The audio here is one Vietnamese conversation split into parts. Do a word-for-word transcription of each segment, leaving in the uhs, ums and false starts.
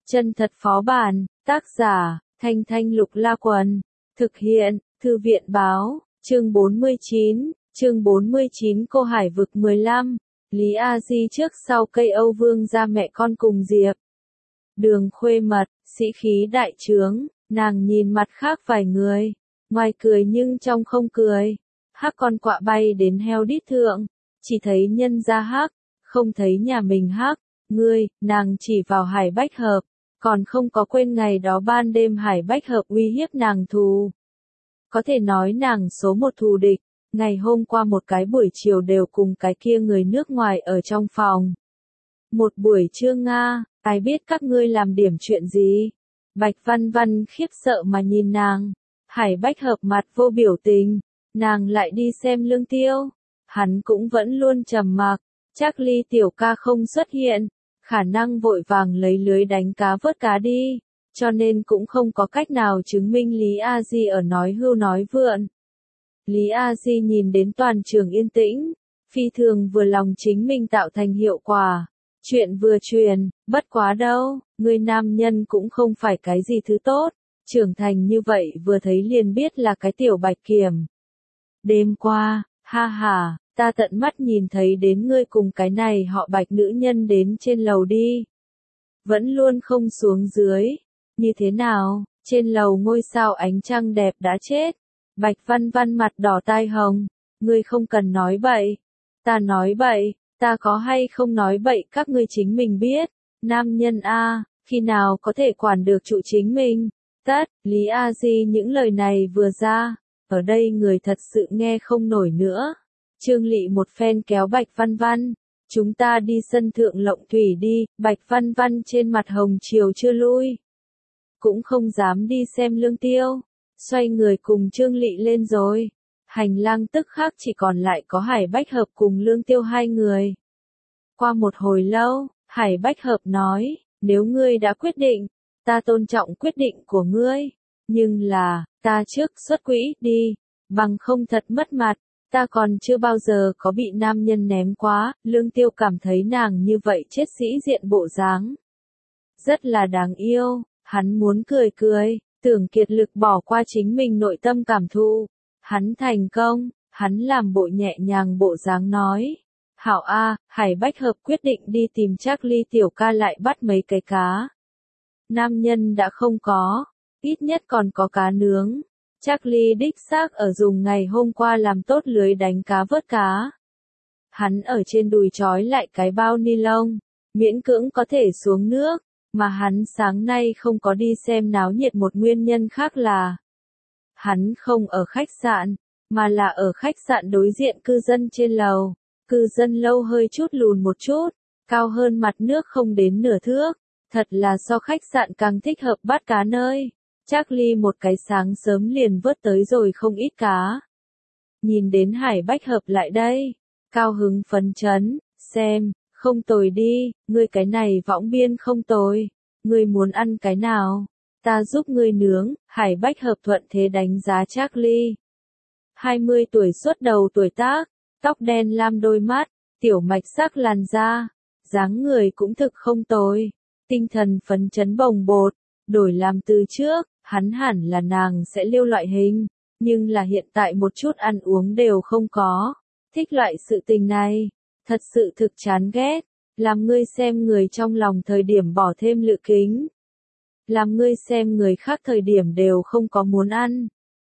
Chân thật phó bản, tác giả, Thanh Thanh Lục La Quần, thực hiện, Thư viện Báo, chương bốn mươi chín, chương bốn mươi chín Cô Hải Vực mười lăm, Lý A Di trước sau cây Âu Vương ra mẹ con cùng Diệp. Đường Khuê Mật, sĩ khí đại trướng, nàng nhìn mặt khác vài người, ngoài cười nhưng trong không cười. Hắc con quạ bay đến heo đít thượng, chỉ thấy nhân gia hắc, không thấy nhà mình hắc. Ngươi, nàng chỉ vào Hải Bách Hợp, còn không có quên ngày đó ban đêm Hải Bách Hợp uy hiếp nàng thù. Có thể nói nàng số một thù địch, ngày hôm qua một cái buổi chiều đều cùng cái kia người nước ngoài ở trong phòng. Một buổi trưa Nga, ai biết các ngươi làm điểm chuyện gì? Bạch Văn Văn khiếp sợ mà nhìn nàng, Hải Bách Hợp mặt vô biểu tình, nàng lại đi xem Lương Tiêu. Hắn cũng vẫn luôn trầm mặc, chắc Ly tiểu ca không xuất hiện. Khả năng vội vàng lấy lưới đánh cá vớt cá đi, cho nên cũng không có cách nào chứng minh Lý A Di ở nói hưu nói vượn. Lý A Di nhìn đến toàn trường yên tĩnh, phi thường vừa lòng chính mình tạo thành hiệu quả. Chuyện vừa truyền, bất quá đâu, người nam nhân cũng không phải cái gì thứ tốt, trưởng thành như vậy vừa thấy liền biết là cái tiểu bạch kiểm. Đêm qua, ha ha. Ta tận mắt nhìn thấy đến ngươi cùng cái này họ Bạch nữ nhân đến trên lầu đi. Vẫn luôn không xuống dưới. Như thế nào, trên lầu ngôi sao ánh trăng đẹp đã chết. Bạch Văn Văn mặt đỏ tai hồng. Ngươi không cần nói bậy. Ta nói bậy, ta có hay không nói bậy các ngươi chính mình biết. Nam nhân A, khi nào có thể quản được trụ chính mình. Tất, Lý A Di những lời này vừa ra. Ở đây người thật sự nghe không nổi nữa. Trương Lị một phen kéo Bạch Văn Văn, chúng ta đi sân thượng lộng thủy đi. Bạch Văn Văn trên mặt hồng chiều chưa lui, cũng không dám đi xem Lương Tiêu, xoay người cùng Trương Lị lên rồi. Hành lang tức khắc chỉ còn lại có Hải Bách Hợp cùng Lương Tiêu hai người. Qua một hồi lâu, Hải Bách Hợp nói, nếu ngươi đã quyết định, ta tôn trọng quyết định của ngươi, nhưng là, ta trước xuất quỹ đi, bằng không thật mất mặt. Ta còn chưa bao giờ có bị nam nhân ném quá. Lương Tiêu cảm thấy nàng như vậy chết sĩ diện bộ dáng rất là đáng yêu, hắn muốn cười cười, tưởng kiệt lực bỏ qua chính mình nội tâm cảm thụ. Hắn thành công, hắn làm bộ nhẹ nhàng bộ dáng nói. Hảo A, Hải Bách Hợp quyết định đi tìm Trác Ly tiểu ca lại bắt mấy cái cá. Nam nhân đã không có, ít nhất còn có cá nướng. Trác Ly đích xác ở dùng ngày hôm qua làm tốt lưới đánh cá vớt cá. Hắn ở trên đùi trói lại cái bao ni lông, miễn cưỡng có thể xuống nước, mà hắn sáng nay không có đi xem náo nhiệt một nguyên nhân khác là hắn không ở khách sạn, mà là ở khách sạn đối diện cư dân trên lầu. Cư dân lâu hơi chút lùn một chút, cao hơn mặt nước không đến nửa thước, thật là so khách sạn càng thích hợp bắt cá nơi. Trác Ly một cái sáng sớm liền vớt tới rồi không ít cá. Nhìn đến Hải Bách Hợp lại đây, cao hứng phấn chấn, xem, không tồi đi, ngươi cái này võng biên không tồi, ngươi muốn ăn cái nào, ta giúp ngươi nướng. Hải Bách Hợp thuận thế đánh giá Trác Ly. hai mươi tuổi xuất đầu tuổi tác, tóc đen lam đôi mắt, tiểu mạch sắc làn da, dáng người cũng thực không tồi, tinh thần phấn chấn bồng bột, đổi làm từ trước. Hắn hẳn là nàng sẽ liêu loại hình, nhưng là hiện tại một chút ăn uống đều không có. Thích loại sự tình này, thật sự thực chán ghét, làm ngươi xem người trong lòng thời điểm bỏ thêm lự kính. Làm ngươi xem người khác thời điểm đều không có muốn ăn.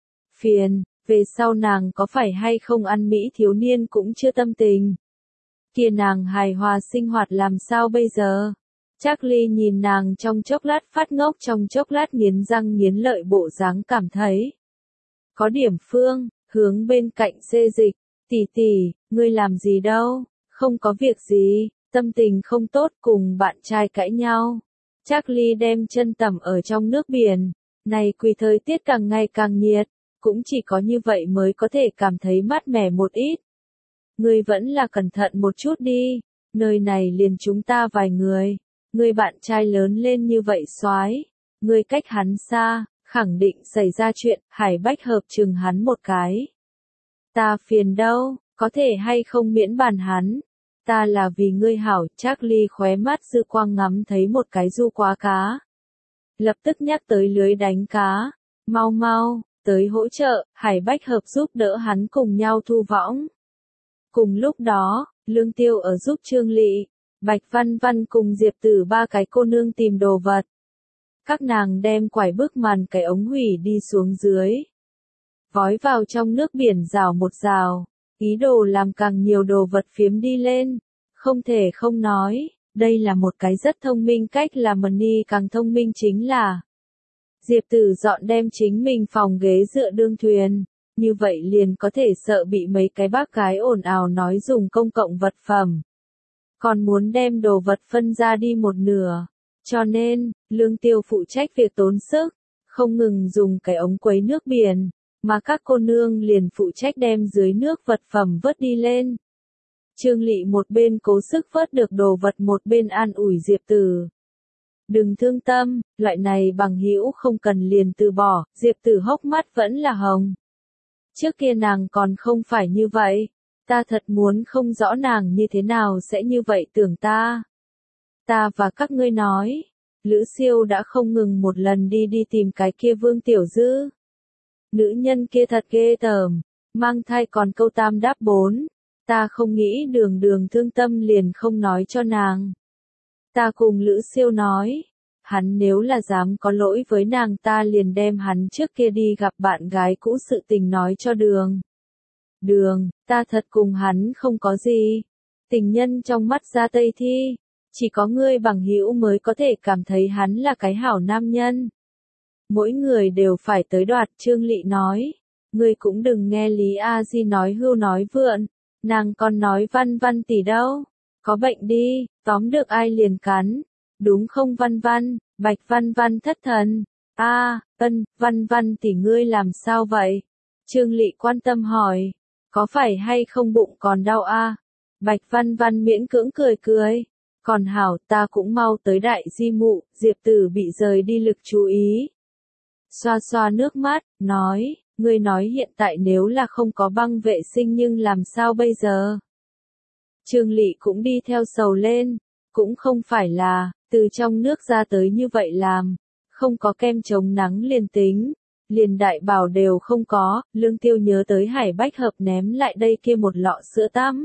Phiền, về sau nàng có phải hay không ăn Mỹ thiếu niên cũng chưa tâm tình. Kia nàng hài hòa sinh hoạt làm sao bây giờ? Trác Ly nhìn nàng trong chốc lát phát ngốc trong chốc lát nghiến răng nghiến lợi bộ dáng cảm thấy có điểm phương, hướng bên cạnh xê dịch, tỷ tỷ, ngươi làm gì đâu, không có việc gì, tâm tình không tốt cùng bạn trai cãi nhau. Trác Ly đem chân tẩm ở trong nước biển, này quỳ thời tiết càng ngày càng nhiệt, cũng chỉ có như vậy mới có thể cảm thấy mát mẻ một ít. Ngươi vẫn là cẩn thận một chút đi, nơi này liền chúng ta vài người. Người bạn trai lớn lên như vậy soái, người cách hắn xa, khẳng định xảy ra chuyện. Hải Bách Hợp chừng hắn một cái. Ta phiền đâu, có thể hay không miễn bàn hắn. Ta là vì ngươi hảo, Charlie khóe mắt dư quang ngắm thấy một cái du quá cá. Lập tức nhắc tới lưới đánh cá. Mau mau, tới hỗ trợ, Hải Bách Hợp giúp đỡ hắn cùng nhau thu võng. Cùng lúc đó, Lương Tiêu ở giúp Trương Lị, Bạch Văn Văn cùng Diệp Tử ba cái cô nương tìm đồ vật. Các nàng đem quải bức màn cái ống hủy đi xuống dưới. Vói vào trong nước biển rào một rào, ý đồ làm càng nhiều đồ vật phiếm đi lên. Không thể không nói, đây là một cái rất thông minh cách làm Money càng thông minh chính là Diệp Tử dọn đem chính mình phòng ghế dựa đương thuyền, như vậy liền có thể sợ bị mấy cái bác gái ồn ào nói dùng công cộng vật phẩm. Còn muốn đem đồ vật phân ra đi một nửa, cho nên, Lương Tiêu phụ trách việc tốn sức, không ngừng dùng cái ống quấy nước biển, mà các cô nương liền phụ trách đem dưới nước vật phẩm vớt đi lên. Trương Lị một bên cố sức vớt được đồ vật một bên an ủi Diệp Tử. Đừng thương tâm, loại này bằng hữu không cần liền từ bỏ, Diệp Tử hốc mắt vẫn là hồng. Trước kia nàng còn không phải như vậy, ta thật muốn không rõ nàng như thế nào sẽ như vậy tưởng ta. Ta và các ngươi nói, Lữ Siêu đã không ngừng một lần đi đi tìm cái kia Vương Tiểu Dư. Nữ nhân kia thật ghê tởm, mang thai còn câu tam đáp bốn, ta không nghĩ đường đường thương tâm liền không nói cho nàng. Ta cùng Lữ Siêu nói, hắn nếu là dám có lỗi với nàng ta liền đem hắn trước kia đi gặp bạn gái cũ sự tình nói cho đường. Đường, ta thật cùng hắn không có gì. Tình nhân trong mắt ra Tây Thi, chỉ có ngươi bằng hữu mới có thể cảm thấy hắn là cái hảo nam nhân. Mỗi người đều phải tới đoạt, Trương Lị nói. Ngươi cũng đừng nghe Lý A Di nói hưu nói vượn, nàng còn nói Văn Văn tỷ đâu. Có bệnh đi, tóm được ai liền cắn. Đúng không Văn Văn, Bạch Văn Văn thất thần. A, à, ân, Văn Văn tỷ ngươi làm sao vậy? Trương Lị quan tâm hỏi. Có phải hay không bụng còn đau a? À? Bạch Văn Văn miễn cưỡng cười cười. Còn hảo ta cũng mau tới đại di mụ, Diệp Tử bị rời đi lực chú ý. Xoa xoa nước mắt, nói, ngươi nói hiện tại nếu là không có băng vệ sinh nhưng làm sao bây giờ? Trương Lị cũng đi theo sầu lên, cũng không phải là, từ trong nước ra tới như vậy làm, không có kem chống nắng liền tính, liền đại bảo đều không có, Lương Tiêu nhớ tới Hải Bách Hợp ném lại đây kia một lọ sữa tắm.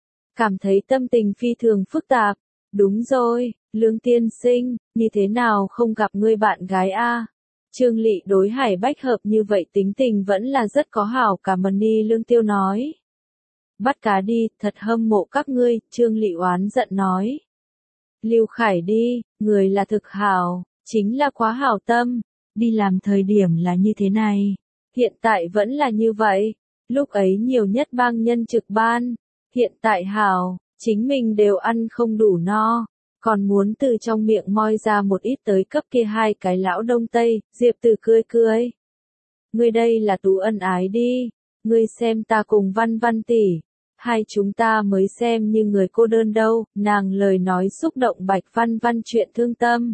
Cảm thấy tâm tình phi thường phức tạp, đúng rồi, Lương tiên sinh, như thế nào không gặp ngươi bạn gái a? Trương Lị đối Hải Bách Hợp như vậy tính tình vẫn là rất có hảo cảm Money Lương Tiêu nói. Bắt cá đi, thật hâm mộ các ngươi, Trương Lị oán giận nói. Lưu Khải đi, người là thực hảo, chính là quá hảo tâm, đi làm thời điểm là như thế này, hiện tại vẫn là như vậy, lúc ấy nhiều nhất bang nhân trực ban, hiện tại hảo, chính mình đều ăn không đủ no, còn muốn từ trong miệng moi ra một ít tới cấp kia hai cái lão đông tây, Diệp Tử cười cười. Ngươi đây là tú ân ái đi, ngươi xem ta cùng Văn Văn tỷ. Hai chúng ta mới xem như người cô đơn đâu, nàng lời nói xúc động Bạch Văn Văn chuyện thương tâm.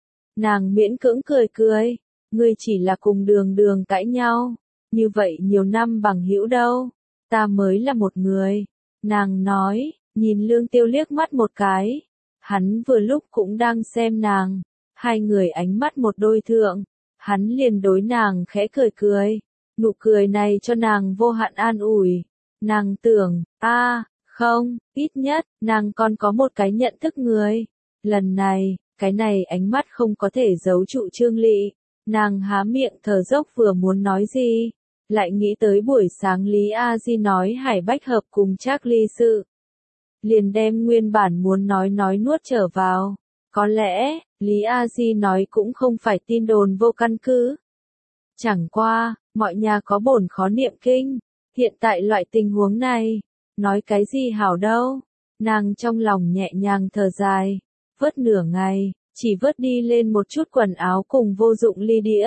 Nàng miễn cưỡng cười cười, ngươi chỉ là cùng đường đường cãi nhau, như vậy nhiều năm bằng hữu đâu, ta mới là một người. Nàng nói, nhìn Lương Tiêu liếc mắt một cái, hắn vừa lúc cũng đang xem nàng, hai người ánh mắt một đôi thượng, hắn liền đối nàng khẽ cười cười, nụ cười này cho nàng vô hạn an ủi. Nàng tưởng, a, à, không, ít nhất, nàng còn có một cái nhận thức người. Lần này, cái này ánh mắt không có thể giấu trụ Trương Lị. Nàng há miệng thở dốc vừa muốn nói gì, lại nghĩ tới buổi sáng Lý A Di nói Hải Bách Hợp cùng Charlie sự. Liền đem nguyên bản muốn nói nói nuốt trở vào. Có lẽ, Lý A Di nói cũng không phải tin đồn vô căn cứ. Chẳng qua, mọi nhà có bổn khó niệm kinh. Hiện tại loại tình huống này, nói cái gì hảo đâu, nàng trong lòng nhẹ nhàng thở dài, vớt nửa ngày, chỉ vớt đi lên một chút quần áo cùng vô dụng ly đĩa.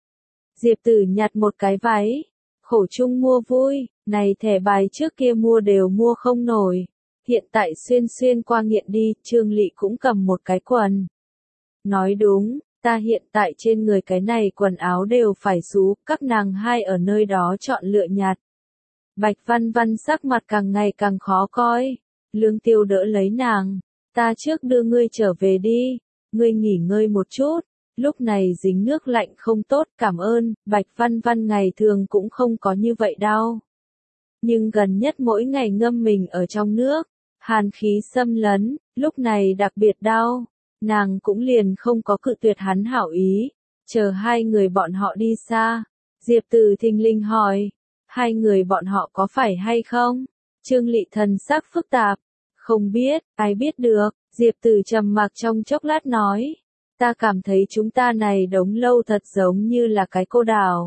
Diệp Tử nhặt một cái váy, khổ chung mua vui, này thẻ bài trước kia mua đều mua không nổi, hiện tại xuyên xuyên qua nghiện đi, Trương Lị cũng cầm một cái quần. Nói đúng, ta hiện tại trên người cái này quần áo đều phải xú, các nàng hai ở nơi đó chọn lựa nhặt. Bạch Văn Văn sắc mặt càng ngày càng khó coi, Lương Tiêu đỡ lấy nàng, ta trước đưa ngươi trở về đi, ngươi nghỉ ngơi một chút, lúc này dính nước lạnh không tốt, cảm ơn, Bạch Văn Văn ngày thường cũng không có như vậy đâu. Nhưng gần nhất mỗi ngày ngâm mình ở trong nước, hàn khí xâm lấn, lúc này đặc biệt đau, nàng cũng liền không có cự tuyệt hắn hảo ý, chờ hai người bọn họ đi xa. Diệp Từ thình lình hỏi, hai người bọn họ có phải hay không? Trương Lị thần sắc phức tạp, không biết, ai biết được, Diệp Từ trầm mặc trong chốc lát nói, ta cảm thấy chúng ta này đống lâu thật giống như là cái cô đào.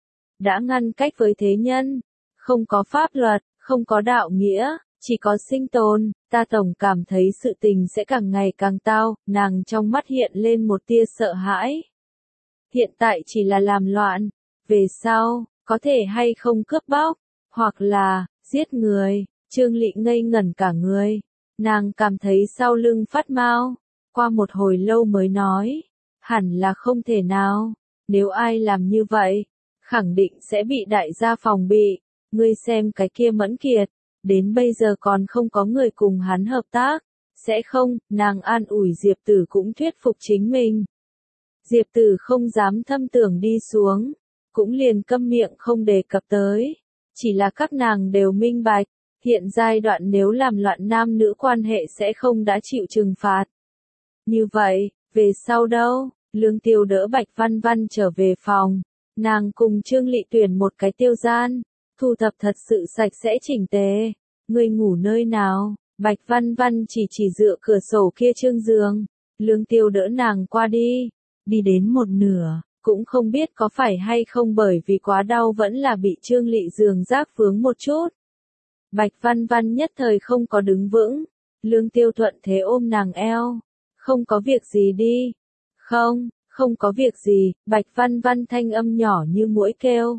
Đã ngăn cách với thế nhân, không có pháp luật, không có đạo nghĩa, chỉ có sinh tồn, ta tổng cảm thấy sự tình sẽ càng ngày càng tao, nàng trong mắt hiện lên một tia sợ hãi. Hiện tại chỉ là làm loạn, về sau, có thể hay không cướp bóc, hoặc là, giết người, Trương Lị ngây ngẩn cả người, nàng cảm thấy sau lưng phát mau, qua một hồi lâu mới nói, hẳn là không thể nào, nếu ai làm như vậy, khẳng định sẽ bị đại gia phòng bị, ngươi xem cái kia Mẫn Kiệt, đến bây giờ còn không có người cùng hắn hợp tác, sẽ không, nàng an ủi Diệp Tử cũng thuyết phục chính mình. Diệp Tử không dám thâm tưởng đi xuống, cũng liền câm miệng không đề cập tới, chỉ là các nàng đều minh bạch, hiện giai đoạn nếu làm loạn nam nữ quan hệ sẽ không đã chịu trừng phạt. Như vậy, về sau đâu, Lương Tiêu đỡ Bạch Văn Văn trở về phòng, nàng cùng Trương Lị tuyển một cái tiêu gian, thu thập thật sự sạch sẽ chỉnh tề, ngươi ngủ nơi nào, Bạch Văn Văn chỉ chỉ dựa cửa sổ kia trương giường, Lương Tiêu đỡ nàng qua đi, đi đến một nửa, cũng không biết có phải hay không bởi vì quá đau vẫn là bị Trương Lị giường rác vướng một chút. Bạch Văn Văn nhất thời không có đứng vững, Lương Tiêu thuận thế ôm nàng eo, không có việc gì đi, không, không có việc gì, Bạch Văn Văn thanh âm nhỏ như muỗi kêu.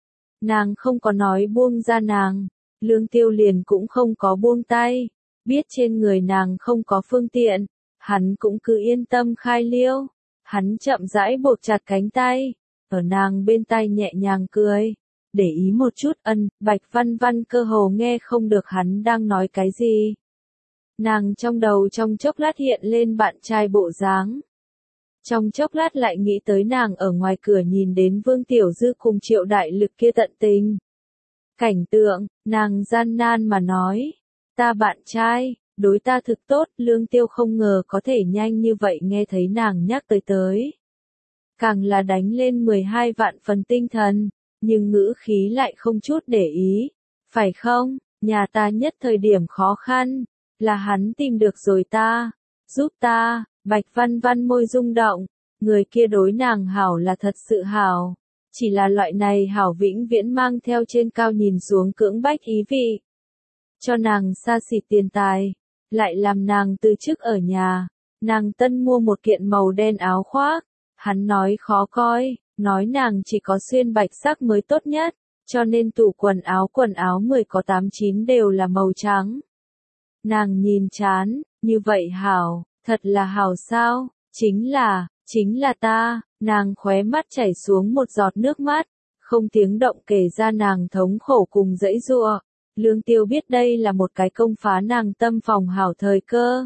Nàng không có nói buông ra nàng, Lương Tiêu liền cũng không có buông tay, biết trên người nàng không có phương tiện, hắn cũng cứ yên tâm khai liêu, hắn chậm rãi buộc chặt cánh tay, ở nàng bên tai nhẹ nhàng cười, để ý một chút ân, Bạch Văn Văn cơ hồ nghe không được hắn đang nói cái gì. Nàng trong đầu trong chốc lát hiện lên bạn trai bộ dáng. Trong chốc lát lại nghĩ tới nàng ở ngoài cửa nhìn đến Vương Tiểu Dư cùng Triệu Đại Lực kia tận tình. Cảnh tượng, nàng gian nan mà nói, ta bạn trai, đối ta thực tốt, Lương Tiêu không ngờ có thể nhanh như vậy nghe thấy nàng nhắc tới tới. Càng là đánh lên mười hai vạn phần tinh thần, nhưng ngữ khí lại không chút để ý, phải không, nhà ta nhất thời điểm khó khăn, là hắn tìm được rồi ta, giúp ta. Bạch Văn Văn môi rung động, người kia đối nàng hảo là thật sự hảo, chỉ là loại này hảo vĩnh viễn mang theo trên cao nhìn xuống cưỡng bách ý vị. Cho nàng xa xỉ tiền tài, lại làm nàng từ chức ở nhà, nàng tân mua một kiện màu đen áo khoác, hắn nói khó coi, nói nàng chỉ có xuyên bạch sắc mới tốt nhất, cho nên tủ quần áo quần áo mười có tám chín đều là màu trắng. Nàng nhìn chán, như vậy hảo. Thật là hảo sao, chính là, chính là ta, nàng khóe mắt chảy xuống một giọt nước mắt, không tiếng động kể ra nàng thống khổ cùng dãy giụa. Lương Tiêu biết đây là một cái công phá nàng tâm phòng hảo thời cơ.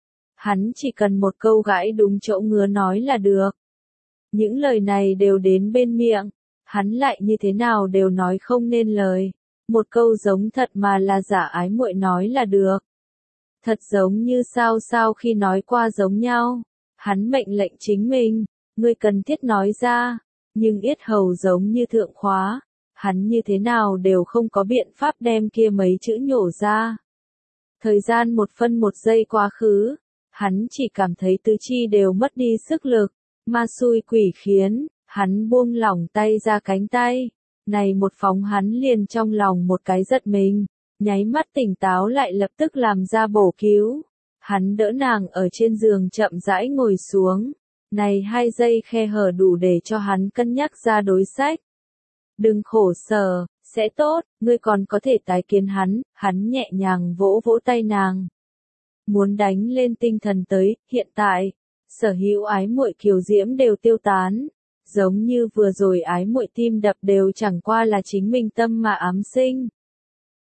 Hắn chỉ cần một câu gãi đúng chỗ ngứa nói là được. Những lời này đều đến bên miệng, hắn lại như thế nào đều nói không nên lời. Một câu giống thật mà là giả ái muội nói là được. Thật giống như sao sao khi nói qua giống nhau, hắn mệnh lệnh chính mình, ngươi cần thiết nói ra, nhưng yết hầu giống như thượng khóa, hắn như thế nào đều không có biện pháp đem kia mấy chữ nhổ ra. Thời gian một phân một giây quá khứ, hắn chỉ cảm thấy tứ chi đều mất đi sức lực, ma xui quỷ khiến, hắn buông lỏng tay ra cánh tay, này một phóng hắn liền trong lòng một cái giật mình. Nháy mắt tỉnh táo lại lập tức làm ra bổ cứu. Hắn đỡ nàng ở trên giường chậm rãi ngồi xuống. Này hai giây khe hở đủ để cho hắn cân nhắc ra đối sách. Đừng khổ sở, sẽ tốt, ngươi còn có thể tái kiến hắn, hắn nhẹ nhàng vỗ vỗ tay nàng. Muốn đánh lên tinh thần tới, hiện tại, sở hữu ái muội kiều diễm đều tiêu tán. Giống như vừa rồi ái muội tim đập đều chẳng qua là chính mình tâm mà ám sinh.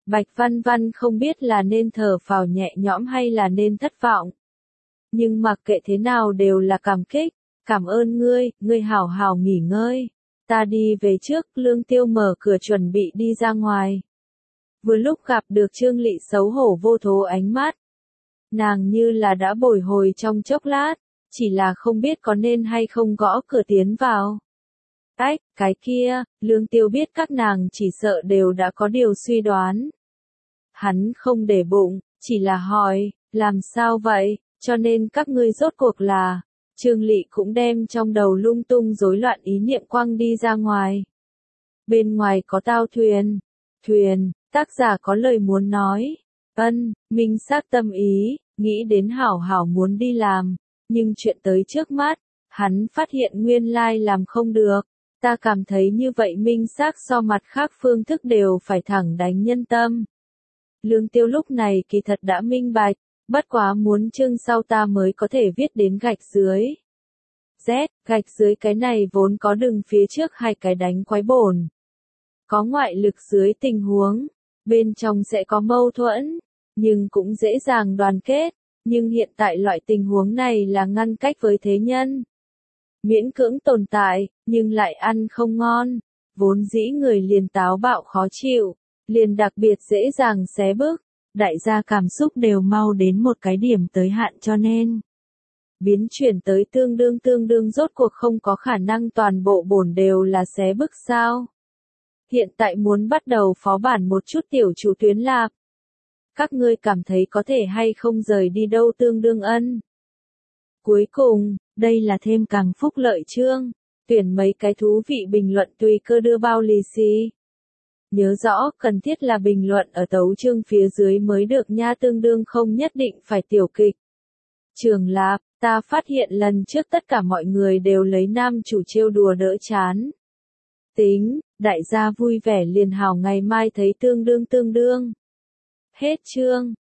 Bạch Văn Văn không biết là nên thở phào nhẹ nhõm hay là nên thất vọng. Nhưng mặc kệ thế nào đều là cảm kích, cảm ơn ngươi, ngươi hảo hảo nghỉ ngơi. Ta đi về trước, Lương Tiêu mở cửa chuẩn bị đi ra ngoài. Vừa lúc gặp được Trương Lị xấu hổ vô thố ánh mắt. Nàng như là đã bồi hồi trong chốc lát, chỉ là không biết có nên hay không gõ cửa tiến vào. Ách, cái kia, Lương Tiêu biết các nàng chỉ sợ đều đã có điều suy đoán. Hắn không để bụng, chỉ là hỏi, làm sao vậy, cho nên các ngươi rốt cuộc là, Trương Lị cũng đem trong đầu lung tung rối loạn ý niệm quăng đi ra ngoài. Bên ngoài có tao thuyền, thuyền, tác giả có lời muốn nói, ân, minh xác tâm ý, nghĩ đến hảo hảo muốn đi làm, nhưng chuyện tới trước mắt, hắn phát hiện nguyên lai làm không được. Ta cảm thấy như vậy minh xác so mặt khác phương thức đều phải thẳng đánh nhân tâm. Lương Tiêu lúc này kỳ thật đã minh bạch, bất quá muốn chương sau ta mới có thể viết đến gạch dưới. Z, gạch dưới cái này vốn có đừng phía trước hai cái đánh quái bổn. Có ngoại lực dưới tình huống, bên trong sẽ có mâu thuẫn, nhưng cũng dễ dàng đoàn kết, nhưng hiện tại loại tình huống này là ngăn cách với thế nhân. Miễn cưỡng tồn tại, nhưng lại ăn không ngon, vốn dĩ người liền táo bạo khó chịu, liền đặc biệt dễ dàng xé bức, đại gia cảm xúc đều mau đến một cái điểm tới hạn cho nên. Biến chuyển tới tương đương tương đương rốt cuộc không có khả năng toàn bộ bổn đều là xé bức sao. Hiện tại muốn bắt đầu phó bản một chút tiểu chủ tuyến lạp. Các ngươi cảm thấy có thể hay không rời đi đâu tương đương ân. Cuối cùng, đây là thêm càng phúc lợi chương, tuyển mấy cái thú vị bình luận tùy cơ đưa bao lì xì. Nhớ rõ, cần thiết là bình luận ở tấu chương phía dưới mới được nha, tương đương không nhất định phải tiểu kịch. Trường Lạp, ta phát hiện lần trước tất cả mọi người đều lấy nam chủ trêu đùa đỡ chán. Tính, đại gia vui vẻ liền hào, ngày mai thấy tương đương tương đương. Hết chương.